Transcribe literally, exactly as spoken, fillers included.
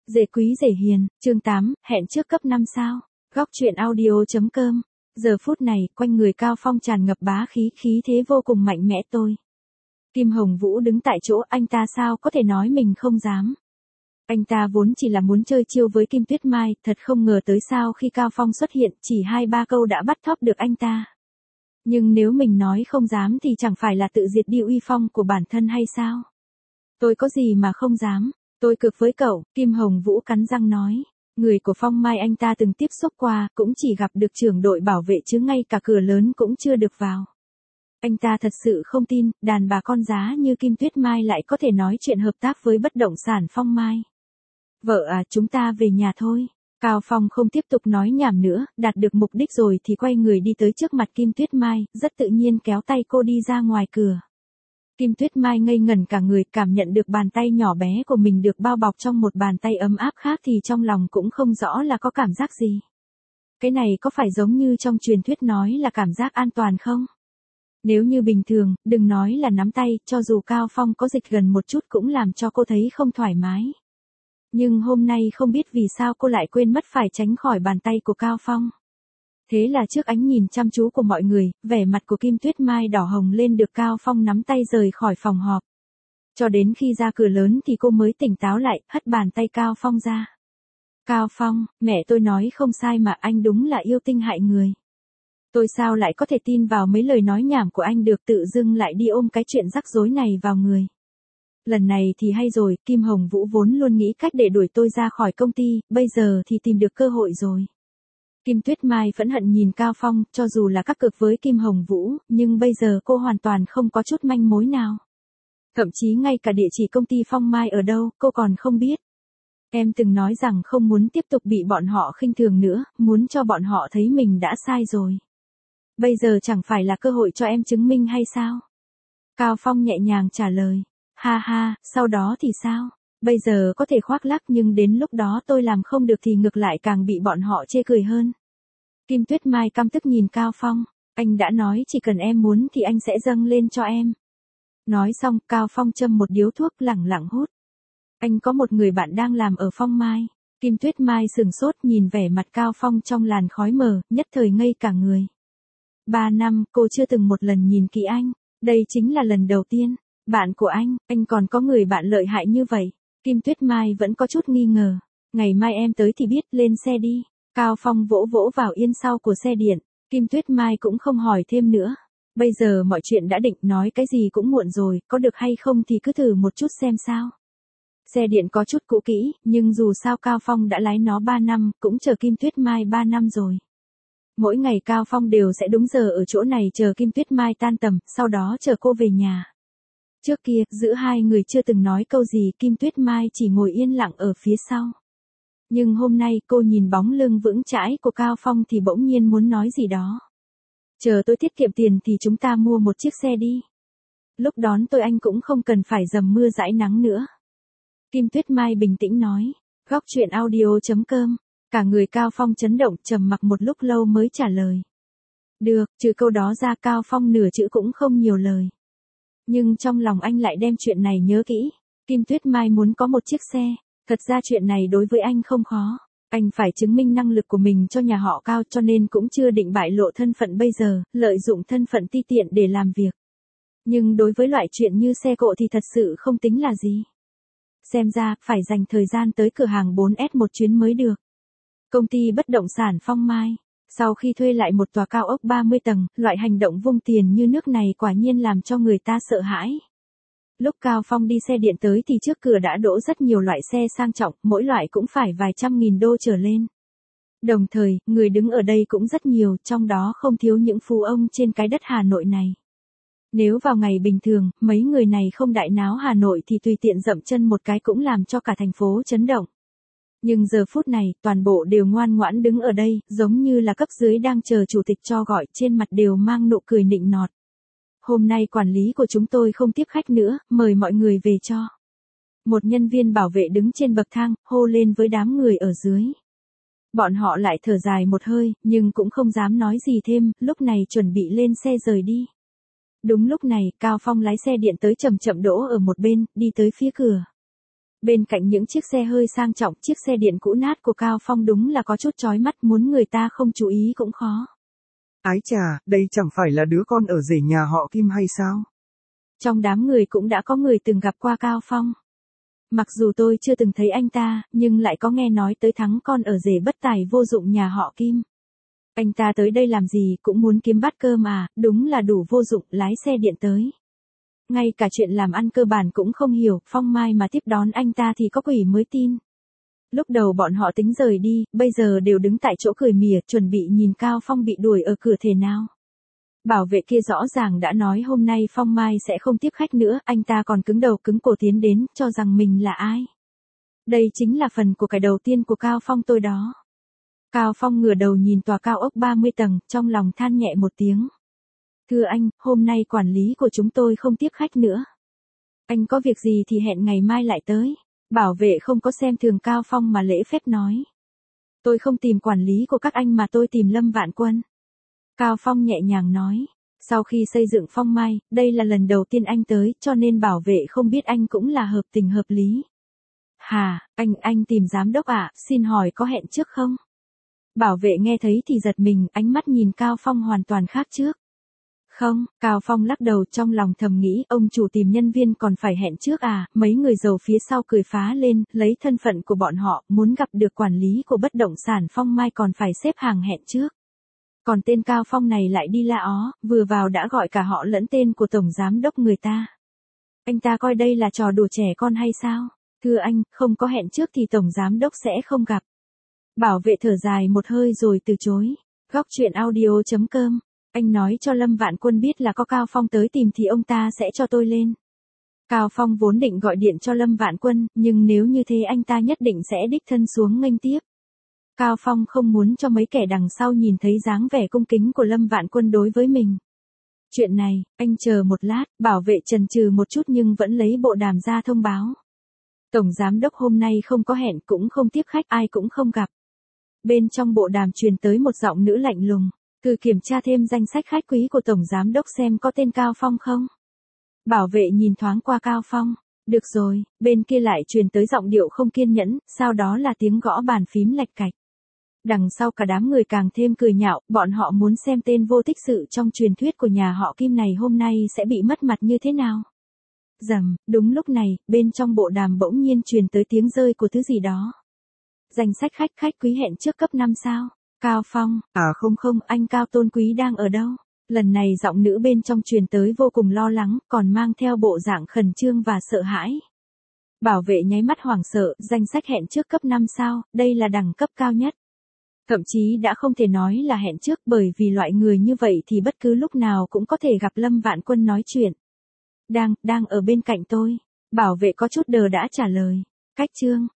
Dễ quý dễ hiền, chương tám, hẹn trước cấp năm sao. Góc truyện audio.com. Giờ phút này, quanh người Cao Phong tràn ngập bá khí, khí thế vô cùng mạnh mẽ tôi. Kim Hồng Vũ đứng tại chỗ, anh ta sao có thể nói mình không dám. Anh ta vốn chỉ là muốn chơi chiêu với Kim Tuyết Mai, thật không ngờ tới sao khi Cao Phong xuất hiện, chỉ hai ba câu đã bắt thóp được anh ta. Nhưng nếu mình nói không dám thì chẳng phải là tự diệt đi uy phong của bản thân hay sao? Tôi có gì mà không dám. Tôi cực với cậu, Kim Hồng Vũ cắn răng nói. Người của Phong Mai anh ta từng tiếp xúc qua, cũng chỉ gặp được trưởng đội bảo vệ chứ ngay cả cửa lớn cũng chưa được vào. Anh ta thật sự không tin, đàn bà con giá như Kim Tuyết Mai lại có thể nói chuyện hợp tác với bất động sản Phong Mai. Vợ à, chúng ta về nhà thôi. Cao Phong không tiếp tục nói nhảm nữa, đạt được mục đích rồi thì quay người đi tới trước mặt Kim Tuyết Mai, rất tự nhiên kéo tay cô đi ra ngoài cửa. Kim Tuyết Mai ngây ngẩn cả người, cảm nhận được bàn tay nhỏ bé của mình được bao bọc trong một bàn tay ấm áp khác thì trong lòng cũng không rõ là có cảm giác gì. Cái này có phải giống như trong truyền thuyết nói là cảm giác an toàn không? Nếu như bình thường, đừng nói là nắm tay, cho dù Cao Phong có dịch gần một chút cũng làm cho cô thấy không thoải mái. Nhưng hôm nay không biết vì sao cô lại quên mất phải tránh khỏi bàn tay của Cao Phong. Thế là trước ánh nhìn chăm chú của mọi người, vẻ mặt của Kim Tuyết Mai đỏ hồng lên được Cao Phong nắm tay rời khỏi phòng họp. Cho đến khi ra cửa lớn thì cô mới tỉnh táo lại, hất bàn tay Cao Phong ra. Cao Phong, mẹ tôi nói không sai mà, anh đúng là yêu tinh hại người. Tôi sao lại có thể tin vào mấy lời nói nhảm của anh được, tự dưng lại đi ôm cái chuyện rắc rối này vào người. Lần này thì hay rồi, Kim Hồng Vũ vốn luôn nghĩ cách để đuổi tôi ra khỏi công ty, bây giờ thì tìm được cơ hội rồi. Kim Tuyết Mai phẫn hận nhìn Cao Phong, cho dù là các cực với Kim Hồng Vũ, nhưng bây giờ cô hoàn toàn không có chút manh mối nào. Thậm chí ngay cả địa chỉ công ty Phong Mai ở đâu, cô còn không biết. Em từng nói rằng không muốn tiếp tục bị bọn họ khinh thường nữa, muốn cho bọn họ thấy mình đã sai rồi. Bây giờ chẳng phải là cơ hội cho em chứng minh hay sao? Cao Phong nhẹ nhàng trả lời. Ha ha, sau đó thì sao? Bây giờ có thể khoác lác nhưng đến lúc đó tôi làm không được thì ngược lại càng bị bọn họ chê cười hơn. Kim Tuyết Mai căm tức nhìn Cao Phong, anh đã nói chỉ cần em muốn thì anh sẽ dâng lên cho em. Nói xong, Cao Phong châm một điếu thuốc lẳng lặng hút. Anh có một người bạn đang làm ở Phong Mai. Kim Tuyết Mai sừng sốt nhìn vẻ mặt Cao Phong trong làn khói mờ, nhất thời ngây cả người. Ba năm, cô chưa từng một lần nhìn kỹ anh, đây chính là lần đầu tiên. Bạn của anh, anh còn có người bạn lợi hại như vậy. Kim Tuyết Mai vẫn có chút nghi ngờ. Ngày mai em tới thì biết, lên xe đi. Cao Phong vỗ vỗ vào yên sau của xe điện. Kim Tuyết Mai cũng không hỏi thêm nữa. Bây giờ mọi chuyện đã định, nói cái gì cũng muộn rồi, có được hay không thì cứ thử một chút xem sao. Xe điện có chút cũ kỹ, nhưng dù sao Cao Phong đã lái nó ba năm, cũng chờ Kim Tuyết Mai ba năm rồi. Mỗi ngày Cao Phong đều sẽ đúng giờ ở chỗ này chờ Kim Tuyết Mai tan tầm, sau đó chờ cô về nhà. Trước kia, giữa hai người chưa từng nói câu gì, Kim Tuyết Mai chỉ ngồi yên lặng ở phía sau. Nhưng hôm nay cô nhìn bóng lưng vững chãi của Cao Phong thì bỗng nhiên muốn nói gì đó. Chờ tôi tiết kiệm tiền thì chúng ta mua một chiếc xe đi. Lúc đón tôi anh cũng không cần phải dầm mưa dãi nắng nữa. Kim Tuyết Mai bình tĩnh nói. Góc truyện audio.com. Cả người Cao Phong chấn động, trầm mặc một lúc lâu mới trả lời. Được, trừ câu đó ra Cao Phong nửa chữ cũng không nhiều lời. Nhưng trong lòng anh lại đem chuyện này nhớ kỹ. Kim Tuyết Mai muốn có một chiếc xe. Thật ra chuyện này đối với anh không khó. Anh phải chứng minh năng lực của mình cho nhà họ Cao, cho nên cũng chưa định bại lộ thân phận bây giờ, lợi dụng thân phận ti tiện để làm việc. Nhưng đối với loại chuyện như xe cộ thì thật sự không tính là gì. Xem ra, phải dành thời gian tới cửa hàng bốn S một chuyến mới được. Công ty bất động sản Phong Mai. Sau khi thuê lại một tòa cao ốc ba mươi tầng, loại hành động vung tiền như nước này quả nhiên làm cho người ta sợ hãi. Lúc Cao Phong đi xe điện tới thì trước cửa đã đỗ rất nhiều loại xe sang trọng, mỗi loại cũng phải vài trăm nghìn đô trở lên. Đồng thời, người đứng ở đây cũng rất nhiều, trong đó không thiếu những phú ông trên cái đất Hà Nội này. Nếu vào ngày bình thường, mấy người này không đại náo Hà Nội thì tùy tiện dậm chân một cái cũng làm cho cả thành phố chấn động. Nhưng giờ phút này, toàn bộ đều ngoan ngoãn đứng ở đây, giống như là cấp dưới đang chờ chủ tịch cho gọi, trên mặt đều mang nụ cười nịnh nọt. Hôm nay quản lý của chúng tôi không tiếp khách nữa, mời mọi người về cho. Một nhân viên bảo vệ đứng trên bậc thang, hô lên với đám người ở dưới. Bọn họ lại thở dài một hơi, nhưng cũng không dám nói gì thêm, lúc này chuẩn bị lên xe rời đi. Đúng lúc này, Cao Phong lái xe điện tới chậm chậm đỗ ở một bên, đi tới phía cửa. Bên cạnh những chiếc xe hơi sang trọng, chiếc xe điện cũ nát của Cao Phong đúng là có chút chói mắt, muốn người ta không chú ý cũng khó. Ái chà, đây chẳng phải là đứa con ở rể nhà họ Kim hay sao? Trong đám người cũng đã có người từng gặp qua Cao Phong. Mặc dù tôi chưa từng thấy anh ta, nhưng lại có nghe nói tới thắng con ở rể bất tài vô dụng nhà họ Kim. Anh ta tới đây làm gì, cũng muốn kiếm bát cơm à, đúng là đủ vô dụng, lái xe điện tới. Ngay cả chuyện làm ăn cơ bản cũng không hiểu, Phong Mai mà tiếp đón anh ta thì có quỷ mới tin. Lúc đầu bọn họ tính rời đi, bây giờ đều đứng tại chỗ cười mỉa, chuẩn bị nhìn Cao Phong bị đuổi ở cửa thể nào. Bảo vệ kia rõ ràng đã nói hôm nay Phong Mai sẽ không tiếp khách nữa, anh ta còn cứng đầu cứng cổ tiến đến, cho rằng mình là ai. Đây chính là phần của cải đầu tiên của Cao Phong tôi đó. Cao Phong ngửa đầu nhìn tòa cao ốc ba mươi tầng, trong lòng than nhẹ một tiếng. Thưa anh, hôm nay quản lý của chúng tôi không tiếp khách nữa. Anh có việc gì thì hẹn ngày mai lại tới. Bảo vệ không có xem thường Cao Phong mà lễ phép nói. Tôi không tìm quản lý của các anh mà tôi tìm Lâm Vạn Quân. Cao Phong nhẹ nhàng nói. Sau khi xây dựng Phong Mai, đây là lần đầu tiên anh tới, cho nên bảo vệ không biết anh cũng là hợp tình hợp lý. Hà, anh, anh tìm giám đốc ạ, xin hỏi có hẹn trước không? Bảo vệ nghe thấy thì giật mình, ánh mắt nhìn Cao Phong hoàn toàn khác trước. Không, Cao Phong lắc đầu, trong lòng thầm nghĩ, ông chủ tìm nhân viên còn phải hẹn trước à, mấy người giàu phía sau cười phá lên, lấy thân phận của bọn họ, muốn gặp được quản lý của bất động sản Phong Mai còn phải xếp hàng hẹn trước. Còn tên Cao Phong này lại đi la ó, vừa vào đã gọi cả họ lẫn tên của tổng giám đốc người ta. Anh ta coi đây là trò đùa trẻ con hay sao? Thưa anh, không có hẹn trước thì tổng giám đốc sẽ không gặp. Bảo vệ thở dài một hơi rồi từ chối. Góc truyện audio chấm com. Anh nói cho Lâm Vạn Quân biết là có Cao Phong tới tìm thì ông ta sẽ cho tôi lên. Cao Phong vốn định gọi điện cho Lâm Vạn Quân, nhưng nếu như thế anh ta nhất định sẽ đích thân xuống nghênh tiếp. Cao Phong không muốn cho mấy kẻ đằng sau nhìn thấy dáng vẻ cung kính của Lâm Vạn Quân đối với mình. Chuyện này, anh chờ một lát, bảo vệ chần chừ một chút nhưng vẫn lấy bộ đàm ra thông báo. Tổng giám đốc hôm nay không có hẹn cũng không tiếp khách, ai cũng không gặp. Bên trong bộ đàm truyền tới một giọng nữ lạnh lùng. Cứ kiểm tra thêm danh sách khách quý của tổng giám đốc xem có tên Cao Phong không. Bảo vệ nhìn thoáng qua Cao Phong. Được rồi, bên kia lại truyền tới giọng điệu không kiên nhẫn, sau đó là tiếng gõ bàn phím lạch cạch. Đằng sau cả đám người càng thêm cười nhạo, bọn họ muốn xem tên vô tích sự trong truyền thuyết của nhà họ Kim này hôm nay sẽ bị mất mặt như thế nào. Rầm, đúng lúc này, bên trong bộ đàm bỗng nhiên truyền tới tiếng rơi của thứ gì đó. Danh sách khách khách quý hẹn trước cấp năm sao. Cao Phong, à không không, anh Cao Tôn Quý đang ở đâu? Lần này giọng nữ bên trong truyền tới vô cùng lo lắng, còn mang theo bộ dạng khẩn trương và sợ hãi. Bảo vệ nháy mắt hoảng sợ, danh sách hẹn trước cấp năm sao, đây là đẳng cấp cao nhất. Thậm chí đã không thể nói là hẹn trước bởi vì loại người như vậy thì bất cứ lúc nào cũng có thể gặp Lâm Vạn Quân nói chuyện. Đang, đang ở bên cạnh tôi. Bảo vệ có chút đờ đã trả lời. Cách chương.